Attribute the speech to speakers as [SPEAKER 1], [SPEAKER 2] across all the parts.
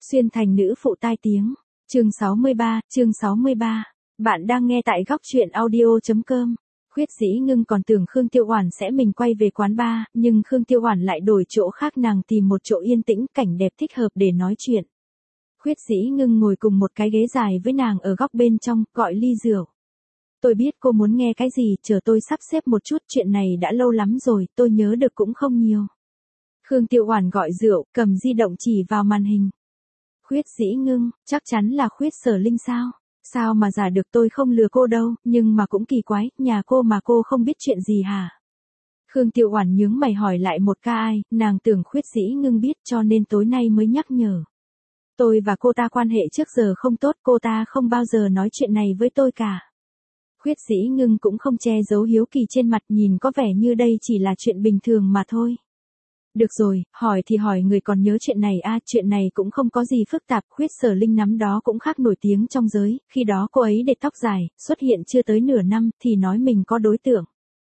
[SPEAKER 1] Xuyên thành nữ phụ tai tiếng. Chương 63. Bạn đang nghe tại góc truyện audio.com. Khuyết Dĩ Ngưng còn tưởng Khương Tiêu Oản sẽ mình quay về quán bar, nhưng Khương Tiêu Oản lại đổi chỗ khác, nàng tìm một chỗ yên tĩnh, cảnh đẹp thích hợp để nói chuyện. Khuyết Dĩ Ngưng ngồi cùng một cái ghế dài với nàng ở góc bên trong, gọi ly rượu. Tôi biết cô muốn nghe cái gì, chờ tôi sắp xếp một chút, chuyện này đã lâu lắm rồi, tôi nhớ được cũng không nhiều. Khương Tiêu Oản gọi rượu, cầm di động chỉ vào màn hình. Khuyết Dĩ Ngưng, chắc chắn là Khuyết Sở Linh sao? Sao mà giả được, tôi không lừa cô đâu, nhưng mà cũng kỳ quái, nhà cô mà cô không biết chuyện gì hả? Khương Tiêu Oản nhướng mày hỏi lại một ca ai, nàng tưởng Khuyết Dĩ Ngưng biết cho nên tối nay mới nhắc nhở. Tôi và cô ta quan hệ trước giờ không tốt, cô ta không bao giờ nói chuyện này với tôi cả. Khuyết Dĩ Ngưng cũng không che giấu hiếu kỳ trên mặt, nhìn có vẻ như đây chỉ là chuyện bình thường mà thôi. Được rồi, hỏi thì hỏi, người còn nhớ chuyện này à, chuyện này cũng không có gì phức tạp, Khuyết Sở Linh năm đó cũng khác nổi tiếng trong giới, khi đó cô ấy để tóc dài, xuất hiện chưa tới nửa năm, thì nói mình có đối tượng.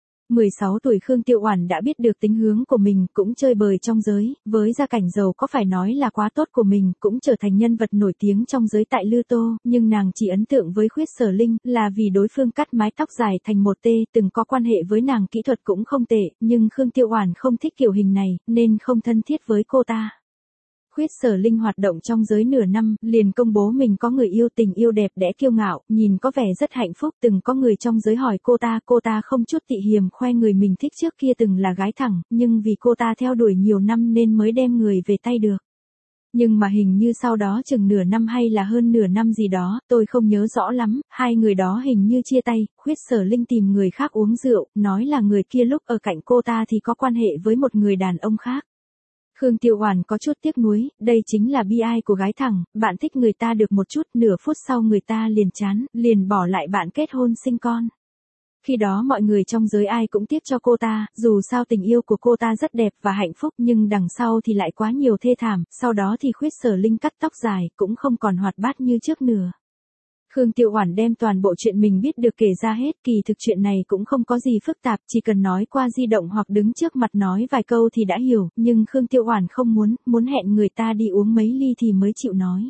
[SPEAKER 1] 16 tuổi Khương Tiêu Oản đã biết được tính hướng của mình, cũng chơi bời trong giới, với gia cảnh giàu có phải nói là quá tốt của mình, cũng trở thành nhân vật nổi tiếng trong giới tại Lư Tô, nhưng nàng chỉ ấn tượng với Khuyết Sở Linh là vì đối phương cắt mái tóc dài thành một tê, từng có quan hệ với nàng, kỹ thuật cũng không tệ, nhưng Khương Tiêu Oản không thích kiểu hình này, nên không thân thiết với cô ta. Khuyết Sở Linh hoạt động trong giới nửa năm, liền công bố mình có người yêu, tình yêu đẹp đẽ kiêu ngạo, nhìn có vẻ rất hạnh phúc, từng có người trong giới hỏi cô ta không chút tị hiềm khoe người mình thích trước kia từng là gái thẳng, nhưng vì cô ta theo đuổi nhiều năm nên mới đem người về tay được. Nhưng mà hình như sau đó chừng nửa năm hay là hơn nửa năm gì đó, tôi không nhớ rõ lắm, hai người đó hình như chia tay, Khuyết Sở Linh tìm người khác uống rượu, nói là người kia lúc ở cạnh cô ta thì có quan hệ với một người đàn ông khác. Khương Tiêu Oản có chút tiếc nuối, đây chính là bi ai của gái thẳng, bạn thích người ta được một chút, nửa phút sau người ta liền chán, liền bỏ lại bạn kết hôn sinh con. Khi đó mọi người trong giới ai cũng tiếc cho cô ta, dù sao tình yêu của cô ta rất đẹp và hạnh phúc, nhưng đằng sau thì lại quá nhiều thê thảm, sau đó thì Khuyết Sở Linh cắt tóc dài, cũng không còn hoạt bát như trước nữa. Khương Tiêu Oản đem toàn bộ chuyện mình biết được kể ra hết, kỳ thực chuyện này cũng không có gì phức tạp, chỉ cần nói qua di động hoặc đứng trước mặt nói vài câu thì đã hiểu, nhưng Khương Tiêu Oản không muốn hẹn người ta đi uống mấy ly thì mới chịu nói.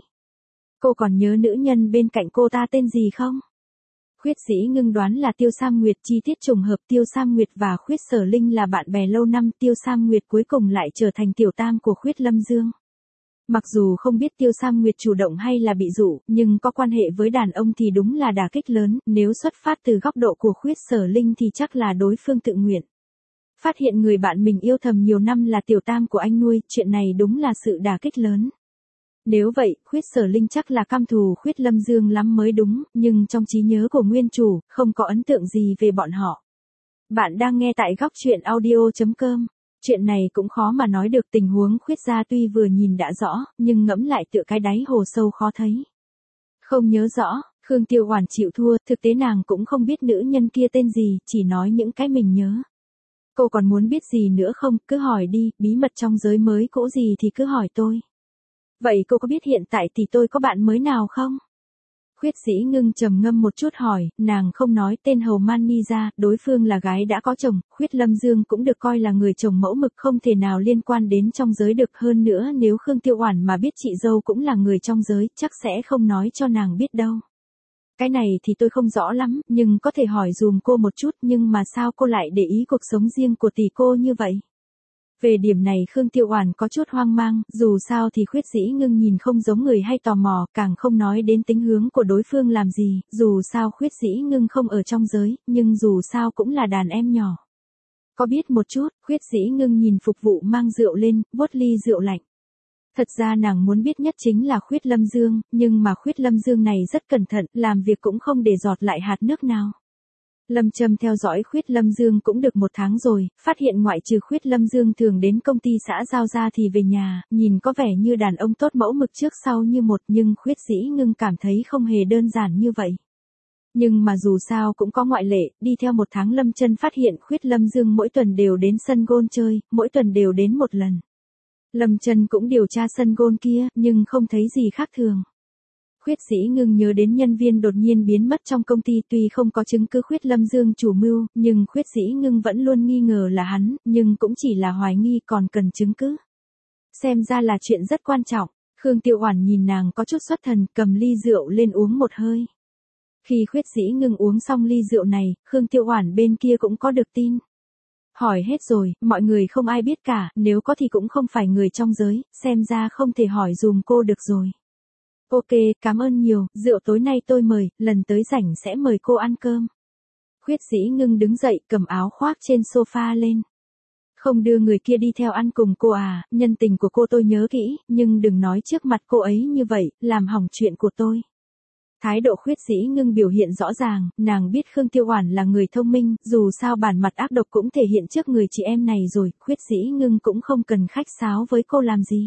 [SPEAKER 1] Cô còn nhớ nữ nhân bên cạnh cô ta tên gì không? Khuyết Dĩ Ngưng đoán là Tiêu Sam Nguyệt, chi tiết trùng hợp Tiêu Sam Nguyệt và Khuyết Sở Linh là bạn bè lâu năm, Tiêu Sam Nguyệt cuối cùng lại trở thành tiểu tam của Khuyết Lâm Dương. Mặc dù không biết Tiêu Sam Nguyệt chủ động hay là bị dụ, nhưng có quan hệ với đàn ông thì đúng là đả kích lớn, nếu xuất phát từ góc độ của Khuyết Sở Linh thì chắc là đối phương tự nguyện. Phát hiện người bạn mình yêu thầm nhiều năm là tiểu tam của anh nuôi, chuyện này đúng là sự đả kích lớn. Nếu vậy, Khuyết Sở Linh chắc là căm thù Khuyết Lâm Dương lắm mới đúng, nhưng trong trí nhớ của nguyên chủ, không có ấn tượng gì về bọn họ. Bạn đang nghe tại góc truyện audio.com. Chuyện này cũng khó mà nói được, tình huống Khuyết gia tuy vừa nhìn đã rõ, nhưng ngẫm lại tựa cái đáy hồ sâu khó thấy. Không nhớ rõ, Khương Tiêu Oản chịu thua, thực tế nàng cũng không biết nữ nhân kia tên gì, chỉ nói những cái mình nhớ. Cô còn muốn biết gì nữa không, cứ hỏi đi, bí mật trong giới mới cũ gì thì cứ hỏi tôi. Vậy cô có biết hiện tại thì tôi có bạn mới nào không? Khuyết Dĩ Ngưng trầm ngâm một chút hỏi, nàng không nói tên Hầu Mani ra, đối phương là gái đã có chồng, Khuyết Lâm Dương cũng được coi là người chồng mẫu mực, không thể nào liên quan đến trong giới được, hơn nữa nếu Khương Tiêu Oản mà biết chị dâu cũng là người trong giới, chắc sẽ không nói cho nàng biết đâu. Cái này thì tôi không rõ lắm, nhưng có thể hỏi dùm cô một chút, nhưng mà sao cô lại để ý cuộc sống riêng của tỷ cô như vậy? Về điểm này Khương Tiêu Oản có chút hoang mang, dù sao thì Khuyết Dĩ Ngưng nhìn không giống người hay tò mò, càng không nói đến tính hướng của đối phương làm gì, dù sao Khuyết Dĩ Ngưng không ở trong giới, nhưng dù sao cũng là đàn em nhỏ. Có biết một chút, Khuyết Dĩ Ngưng nhìn phục vụ mang rượu lên, vuốt ly rượu lạnh. Thật ra nàng muốn biết nhất chính là Khuyết Lâm Dương, nhưng mà Khuyết Lâm Dương này rất cẩn thận, làm việc cũng không để giọt lại hạt nước nào. Lâm Trâm theo dõi Khuyết Lâm Dương cũng được 1 tháng rồi, phát hiện ngoại trừ Khuyết Lâm Dương thường đến công ty xã giao ra thì về nhà, nhìn có vẻ như đàn ông tốt mẫu mực trước sau như một, nhưng Khuyết Dĩ Ngưng cảm thấy không hề đơn giản như vậy. Nhưng mà dù sao cũng có ngoại lệ, đi theo 1 tháng Lâm Trâm phát hiện Khuyết Lâm Dương mỗi tuần đều đến sân golf chơi, mỗi tuần đều đến 1 lần. Lâm Trâm cũng điều tra sân golf kia, nhưng không thấy gì khác thường. Khuyết Dĩ Ngưng nhớ đến nhân viên đột nhiên biến mất trong công ty, tuy không có chứng cứ Khuyết Lâm Dương chủ mưu, nhưng Khuyết Dĩ Ngưng vẫn luôn nghi ngờ là hắn, nhưng cũng chỉ là hoài nghi, còn cần chứng cứ. Xem ra là chuyện rất quan trọng. Khương Tiêu Oản nhìn nàng có chút xuất thần, cầm ly rượu lên uống một hơi. Khi Khuyết Dĩ Ngưng uống xong ly rượu này, Khương Tiêu Oản bên kia cũng có được tin. Hỏi hết rồi, mọi người không ai biết cả, nếu có thì cũng không phải người trong giới, xem ra không thể hỏi dùm cô được rồi. Ok, cảm ơn nhiều, rượu tối nay tôi mời, lần tới rảnh sẽ mời cô ăn cơm. Khuyết Dĩ Ngưng đứng dậy cầm áo khoác trên sofa lên. Không đưa người kia đi theo ăn cùng cô à, nhân tình của cô tôi nhớ kỹ, nhưng đừng nói trước mặt cô ấy như vậy, làm hỏng chuyện của tôi. Thái độ Khuyết Dĩ Ngưng biểu hiện rõ ràng, nàng biết Khương Tiêu Oản là người thông minh, dù sao bản mặt ác độc cũng thể hiện trước người chị em này rồi, Khuyết Dĩ Ngưng cũng không cần khách sáo với cô làm gì.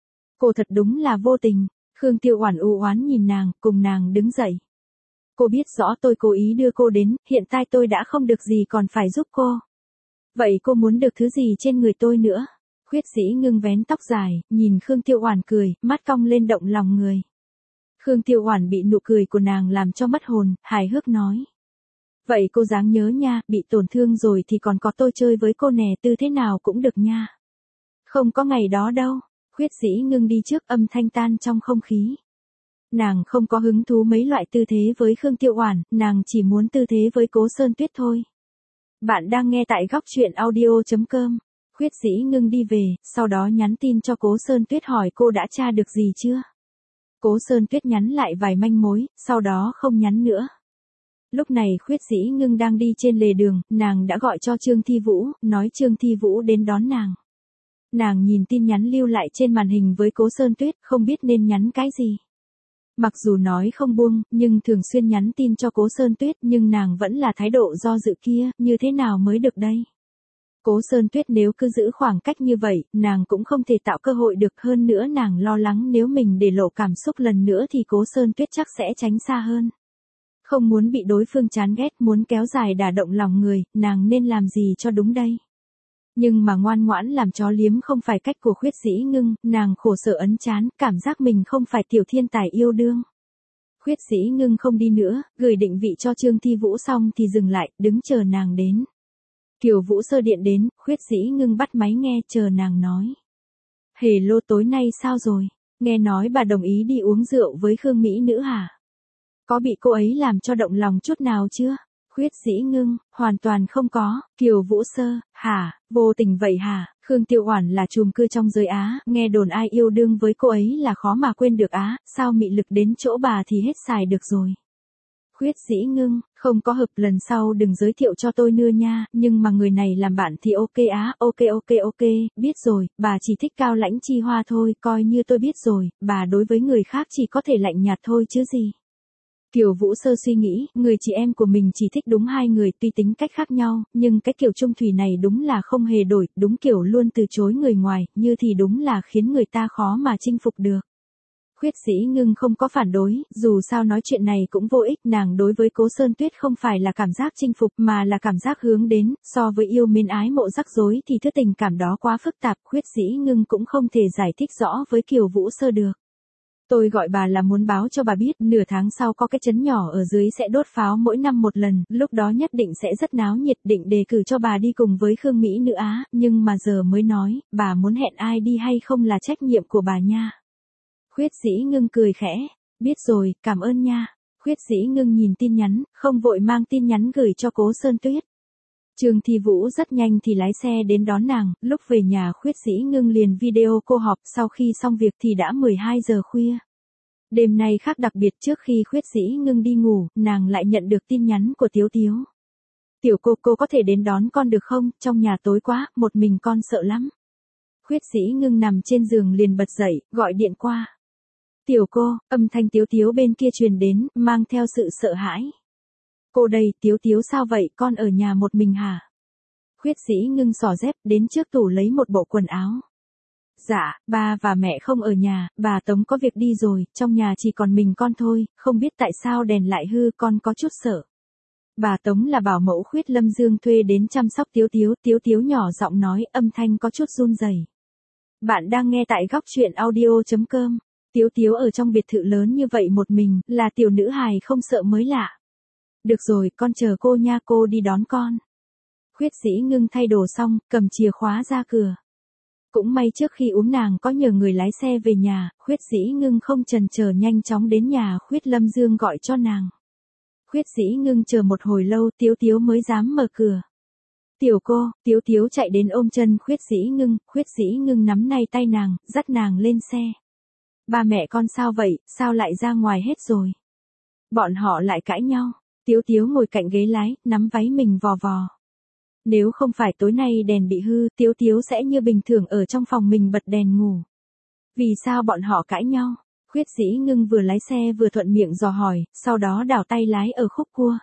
[SPEAKER 1] Cô thật đúng là vô tình. Khương Tiêu Oản u oán nhìn nàng, cùng nàng đứng dậy. Cô biết rõ tôi cố ý đưa cô đến, hiện tại tôi đã không được gì còn phải giúp cô. Vậy cô muốn được thứ gì trên người tôi nữa? Khuyết Dĩ Ngưng vén tóc dài, nhìn Khương Tiêu Oản cười, mắt cong lên động lòng người. Khương Tiêu Oản bị nụ cười của nàng làm cho mất hồn, hài hước nói. Vậy cô dáng nhớ nha, bị tổn thương rồi thì còn có tôi chơi với cô nè, tư thế nào cũng được nha. Không có ngày đó đâu. Khuyết Dĩ Ngưng đi trước, âm thanh tan trong không khí. Nàng không có hứng thú mấy loại tư thế với Khương Tiêu Oản, nàng chỉ muốn tư thế với Cố Sơn Tuyết thôi. Bạn đang nghe tại góc truyện audio.com. Khuyết Dĩ Ngưng đi về, sau đó nhắn tin cho Cố Sơn Tuyết hỏi cô đã tra được gì chưa. Cố Sơn Tuyết nhắn lại vài manh mối, sau đó không nhắn nữa. Lúc này Khuyết Dĩ Ngưng đang đi trên lề đường, nàng đã gọi cho Trương Thi Vũ, nói Trương Thi Vũ đến đón nàng. Nàng nhìn tin nhắn lưu lại trên màn hình với Cố Sơn Tuyết, không biết nên nhắn cái gì. Mặc dù nói không buông, nhưng thường xuyên nhắn tin cho Cố Sơn Tuyết, nhưng nàng vẫn là thái độ do dự kia, như thế nào mới được đây? Cố Sơn Tuyết nếu cứ giữ khoảng cách như vậy, nàng cũng không thể tạo cơ hội được, hơn nữa nàng lo lắng nếu mình để lộ cảm xúc lần nữa thì Cố Sơn Tuyết chắc sẽ tránh xa hơn. Không muốn bị đối phương chán ghét, muốn kéo dài đả động lòng người, nàng nên làm gì cho đúng đây? Nhưng mà ngoan ngoãn làm chó liếm không phải cách của Khuyết Dĩ Ngưng, nàng khổ sở ấn chán, cảm giác mình không phải tiểu thiên tài yêu đương. Khuyết Dĩ Ngưng không đi nữa, gửi định vị cho Trương Thi Vũ xong thì dừng lại, đứng chờ nàng đến. Kiều Vũ Sơ điện đến, Khuyết Dĩ Ngưng bắt máy nghe, chờ nàng nói. Hello, tối nay sao rồi? Nghe nói bà đồng ý đi uống rượu với Khương Mỹ Nữ hả? Có bị cô ấy làm cho động lòng chút nào chưa? Khuyết Dĩ Ngưng, hoàn toàn không có. Kiều Vũ Sơ, hả, vô tình vậy hả? Khương Tiêu Oản là trùm cưa trong giới Á, nghe đồn ai yêu đương với cô ấy là khó mà quên được á, sao mị lực đến chỗ bà thì hết xài được rồi. Khuyết Dĩ Ngưng, không có hợp, lần sau đừng giới thiệu cho tôi nữa nha, nhưng mà người này làm bạn thì ok á, ok, biết rồi, bà chỉ thích Cao Lãnh Chi Hoa thôi, coi như tôi biết rồi, bà đối với người khác chỉ có thể lạnh nhạt thôi chứ gì. Kiều Vũ Sơ suy nghĩ, người chị em của mình chỉ thích đúng hai người, tuy tính cách khác nhau, nhưng cái kiểu chung thủy này đúng là không hề đổi, đúng kiểu luôn từ chối người ngoài, như thì đúng là khiến người ta khó mà chinh phục được. Khuyết Dĩ Ngưng không có phản đối, dù sao nói chuyện này cũng vô ích, nàng đối với Cố Sơn Tuyết không phải là cảm giác chinh phục mà là cảm giác hướng đến, so với yêu mến ái mộ rắc rối thì thứ tình cảm đó quá phức tạp, Khuyết Dĩ Ngưng cũng không thể giải thích rõ với Kiều Vũ Sơ được. Tôi gọi bà là muốn báo cho bà biết, nửa tháng sau có cái trấn nhỏ ở dưới sẽ đốt pháo mỗi năm một lần, lúc đó nhất định sẽ rất náo nhiệt, định đề cử cho bà đi cùng với Khương Mỹ Nữ Á, nhưng mà giờ mới nói, bà muốn hẹn ai đi hay không là trách nhiệm của bà nha. Khuyết Dĩ Ngưng cười khẽ, biết rồi, cảm ơn nha. Khuyết Dĩ Ngưng nhìn tin nhắn, không vội mang tin nhắn gửi cho Cố Sơn Tuyết. Trương Thi Vũ rất nhanh thì lái xe đến đón nàng, lúc về nhà Khuyết Dĩ Ngưng liền video cô họp, sau khi xong việc thì đã 12 giờ khuya. Đêm nay khác đặc biệt, trước khi Khuyết Dĩ Ngưng đi ngủ, nàng lại nhận được tin nhắn của Tiếu Tiếu. Tiểu cô có thể đến đón con được không, trong nhà tối quá, một mình con sợ lắm. Khuyết Dĩ Ngưng nằm trên giường liền bật dậy, gọi điện qua. Tiểu cô, âm thanh Tiếu Tiếu bên kia truyền đến, mang theo sự sợ hãi. Cô đây, Tiếu Tiếu sao vậy, con ở nhà một mình hả? Khuyết Dĩ Ngưng xỏ dép, đến trước tủ lấy một bộ quần áo. Dạ, ba và mẹ không ở nhà, bà Tống có việc đi rồi, trong nhà chỉ còn mình con thôi, không biết tại sao đèn lại hư, con có chút sợ. Bà Tống là bảo mẫu Khuyết Lâm Dương thuê đến chăm sóc Tiếu Tiếu nhỏ giọng nói, âm thanh có chút run rẩy. Bạn đang nghe tại góc truyện audio.com. Tiếu Tiếu ở trong biệt thự lớn như vậy một mình, là tiểu nữ hài không sợ mới lạ. Được rồi, con chờ cô nha, cô đi đón con. Khuyết Dĩ Ngưng thay đồ xong, cầm chìa khóa ra cửa. Cũng may trước khi uống nàng có nhờ người lái xe về nhà, Khuyết Dĩ Ngưng không chần chờ nhanh chóng đến nhà Khuyết Lâm Dương gọi cho nàng. Khuyết Dĩ Ngưng chờ một hồi lâu Tiếu Tiếu mới dám mở cửa. Tiểu cô, Tiếu Tiếu chạy đến ôm chân Khuyết Dĩ Ngưng nắm nay tay nàng, dắt nàng lên xe. Ba mẹ con sao vậy, sao lại ra ngoài hết rồi? Bọn họ lại cãi nhau. Tiếu Tiếu ngồi cạnh ghế lái, nắm váy mình vò vò. Nếu không phải tối nay đèn bị hư, Tiếu Tiếu sẽ như bình thường ở trong phòng mình bật đèn ngủ. Vì sao bọn họ cãi nhau? Khuyết Dĩ Ngưng vừa lái xe vừa thuận miệng dò hỏi, sau đó đảo tay lái ở khúc cua.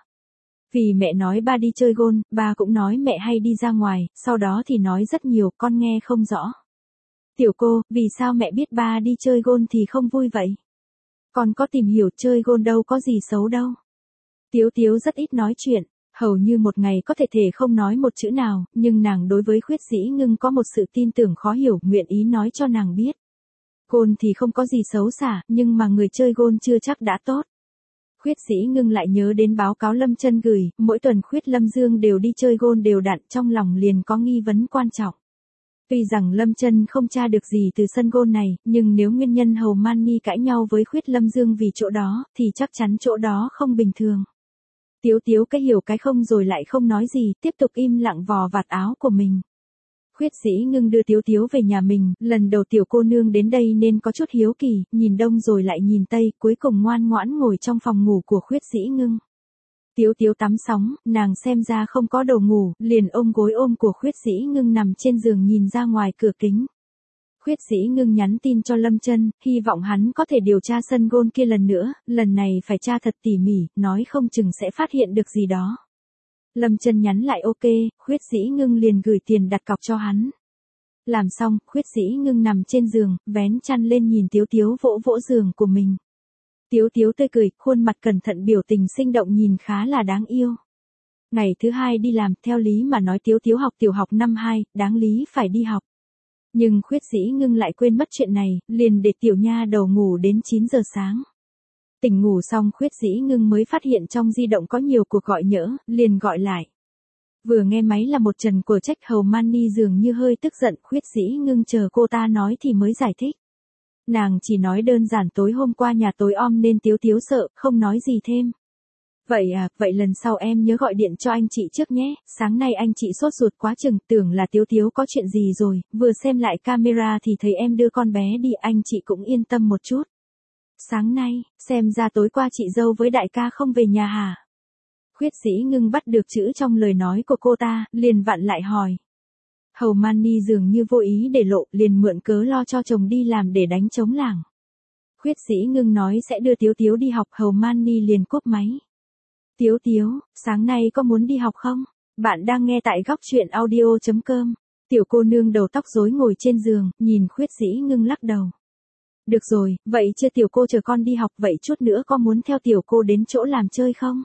[SPEAKER 1] Vì mẹ nói ba đi chơi gôn, ba cũng nói mẹ hay đi ra ngoài, sau đó thì nói rất nhiều, con nghe không rõ. Tiểu cô, vì sao mẹ biết ba đi chơi gôn thì không vui vậy? Con có tìm hiểu chơi gôn đâu có gì xấu đâu. Tiếu Tiếu rất ít nói chuyện, hầu như một ngày có thể không nói một chữ nào, nhưng nàng đối với Khuyết Dĩ Ngưng có một sự tin tưởng khó hiểu, nguyện ý nói cho nàng biết. Gôn thì không có gì xấu xả, nhưng mà người chơi gôn chưa chắc đã tốt. Khuyết Dĩ Ngưng lại nhớ đến báo cáo Lâm Chân gửi, mỗi tuần Khuyết Lâm Dương đều đi chơi gôn đều đặn, trong lòng liền có nghi vấn quan trọng. Tuy rằng Lâm Chân không tra được gì từ sân gôn này, nhưng nếu nguyên nhân Hầu Mani cãi nhau với Khuyết Lâm Dương vì chỗ đó, thì chắc chắn chỗ đó không bình thường. Tiếu Tiếu cái hiểu cái không rồi lại không nói gì, tiếp tục im lặng vò vạt áo của mình. Khuyết Dĩ Ngưng đưa Tiếu Tiếu về nhà mình, lần đầu tiểu cô nương đến đây nên có chút hiếu kỳ, nhìn đông rồi lại nhìn tây, cuối cùng ngoan ngoãn ngồi trong phòng ngủ của Khuyết Dĩ Ngưng. Tiếu Tiếu tắm xong, nàng xem ra không có đồ ngủ, liền ôm gối ôm của Khuyết Dĩ Ngưng nằm trên giường nhìn ra ngoài cửa kính. Khuyết Dĩ Ngưng nhắn tin cho Lâm Chân, hy vọng hắn có thể điều tra sân gôn kia lần nữa, lần này phải tra thật tỉ mỉ, nói không chừng sẽ phát hiện được gì đó. Lâm Chân nhắn lại ok, Khuyết Dĩ Ngưng liền gửi tiền đặt cọc cho hắn. Làm xong, Khuyết Dĩ Ngưng nằm trên giường, vén chăn lên nhìn Tiếu Tiếu vỗ vỗ giường của mình. Tiếu Tiếu tươi cười, khuôn mặt cẩn thận biểu tình sinh động nhìn khá là đáng yêu. Ngày thứ hai đi làm, theo lý mà nói Tiếu Tiếu học tiểu học năm 2, đáng lý phải đi học. Nhưng Khuyết Dĩ Ngưng lại quên mất chuyện này, liền để tiểu nha đầu ngủ đến 9 giờ sáng. Tỉnh ngủ xong Khuyết Dĩ Ngưng mới phát hiện trong di động có nhiều cuộc gọi nhỡ, liền gọi lại. Vừa nghe máy là một trần của trách Hầu Mani dường như hơi tức giận, Khuyết Dĩ Ngưng chờ cô ta nói thì mới giải thích. Nàng chỉ nói đơn giản tối hôm qua nhà tối om nên Tiếu Tiếu sợ, không nói gì thêm. Vậy à, vậy lần sau em nhớ gọi điện cho anh chị trước nhé, sáng nay anh chị sốt ruột quá chừng, tưởng là Tiếu Tiếu có chuyện gì rồi, vừa xem lại camera thì thấy em đưa con bé đi, anh chị cũng yên tâm một chút. Sáng nay, xem ra tối qua chị dâu với đại ca không về nhà hả? Khuyết Dĩ Ngưng bắt được chữ trong lời nói của cô ta, liền vặn lại hỏi. Hầu Mani dường như vô ý để lộ, liền mượn cớ lo cho chồng đi làm để đánh trống lảng. Khuyết Dĩ Ngưng nói sẽ đưa Tiếu Tiếu đi học, Hầu Mani liền cúp máy. Tiếu Tiếu, sáng nay có muốn đi học không? Bạn đang nghe tại góc truyện audio.com. Tiểu cô nương đầu tóc rối ngồi trên giường, nhìn Khuyết Dĩ Ngưng lắc đầu. Được rồi, vậy chưa tiểu cô chờ con đi học, vậy chút nữa có muốn theo tiểu cô đến chỗ làm chơi không?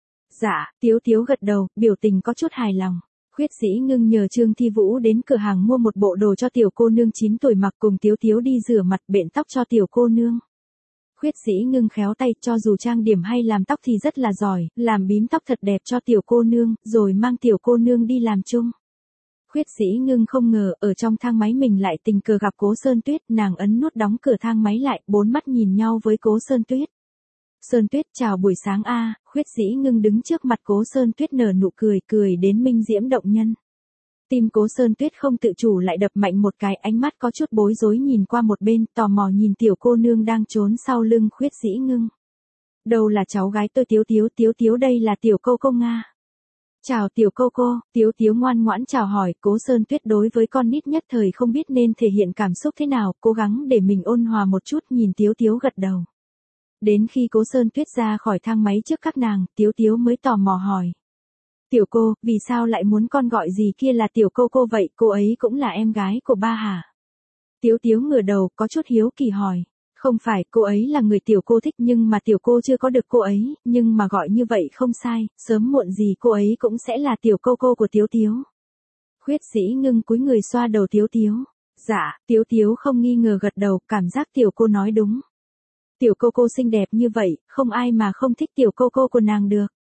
[SPEAKER 1] Dạ, Tiếu Tiếu gật đầu, biểu tình có chút hài lòng. Khuyết Dĩ Ngưng nhờ Trương Thi Vũ đến cửa hàng mua một bộ đồ cho tiểu cô nương 9 tuổi mặc, cùng Tiếu Tiếu đi rửa mặt bện tóc cho tiểu cô nương. Khuyết Dĩ Ngưng khéo tay, cho dù trang điểm hay làm tóc thì rất là giỏi, làm bím tóc thật đẹp cho tiểu cô nương, rồi mang tiểu cô nương đi làm chung. Khuyết Dĩ Ngưng không ngờ, ở trong thang máy mình lại tình cờ gặp Cố Sơn Tuyết, nàng ấn nút đóng cửa thang máy lại, bốn mắt nhìn nhau với Cố Sơn Tuyết. Sơn Tuyết chào buổi sáng a. Khuyết Dĩ Ngưng đứng trước mặt Cố Sơn Tuyết nở nụ cười, cười đến minh diễm động nhân. Tim Cố Sơn Tuyết không tự chủ lại đập mạnh một cái, ánh mắt có chút bối rối nhìn qua một bên, tò mò nhìn tiểu cô nương đang trốn sau lưng Khuyết Dĩ Ngưng. Đâu là cháu gái tôi Tiếu Tiếu, Tiếu Tiếu đây là tiểu cô cô Nga. Chào tiểu cô cô, Tiếu Tiếu ngoan ngoãn chào hỏi, Cố Sơn Tuyết đối với con nít nhất thời không biết nên thể hiện cảm xúc thế nào, cố gắng để mình ôn hòa một chút, nhìn Tiếu Tiếu gật đầu. Đến khi Cố Sơn Tuyết ra khỏi thang máy trước các nàng, Tiếu Tiếu mới tò mò hỏi. Tiểu cô, vì sao lại muốn con gọi gì kia là tiểu cô cô vậy, cô ấy cũng là em gái của ba hả? Tiếu Tiếu ngửa đầu, có chút hiếu kỳ hỏi. Không phải, cô ấy là người tiểu cô thích nhưng mà tiểu cô chưa có được cô ấy, nhưng mà gọi như vậy không sai, sớm muộn gì cô ấy cũng sẽ là tiểu cô cô của Tiếu Tiếu. Khuyết Dĩ Ngưng cúi người xoa đầu Tiếu Tiếu. Dạ, Tiếu Tiếu không nghi ngờ gật đầu, cảm giác tiểu cô nói đúng. Tiểu cô cô xinh đẹp như vậy, không ai mà không thích tiểu cô cô của nàng được.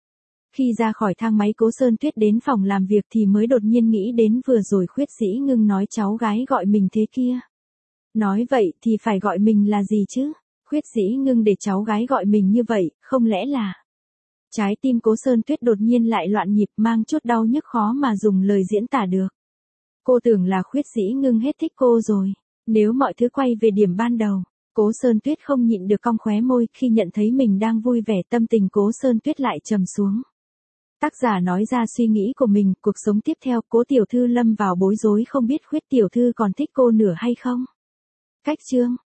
[SPEAKER 1] Khi ra khỏi thang máy Cố Sơn Tuyết đến phòng làm việc thì mới đột nhiên nghĩ đến vừa rồi Khuyết Dĩ Ngưng nói cháu gái gọi mình thế kia. Nói vậy thì phải gọi mình là gì chứ? Khuyết Dĩ Ngưng để cháu gái gọi mình như vậy, không lẽ là... Trái tim Cố Sơn Tuyết đột nhiên lại loạn nhịp mang chút đau nhức khó mà dùng lời diễn tả được. Cô tưởng là Khuyết Dĩ Ngưng hết thích cô rồi. Nếu mọi thứ quay về điểm ban đầu, Cố Sơn Tuyết không nhịn được cong khóe môi khi nhận thấy mình đang vui vẻ, tâm tình Cố Sơn Tuyết lại trầm xuống. Tác giả nói ra suy nghĩ của mình, cuộc sống tiếp theo, Cố tiểu thư lâm vào bối rối không biết Khuyết tiểu thư còn thích cô nữa hay không. Cách chương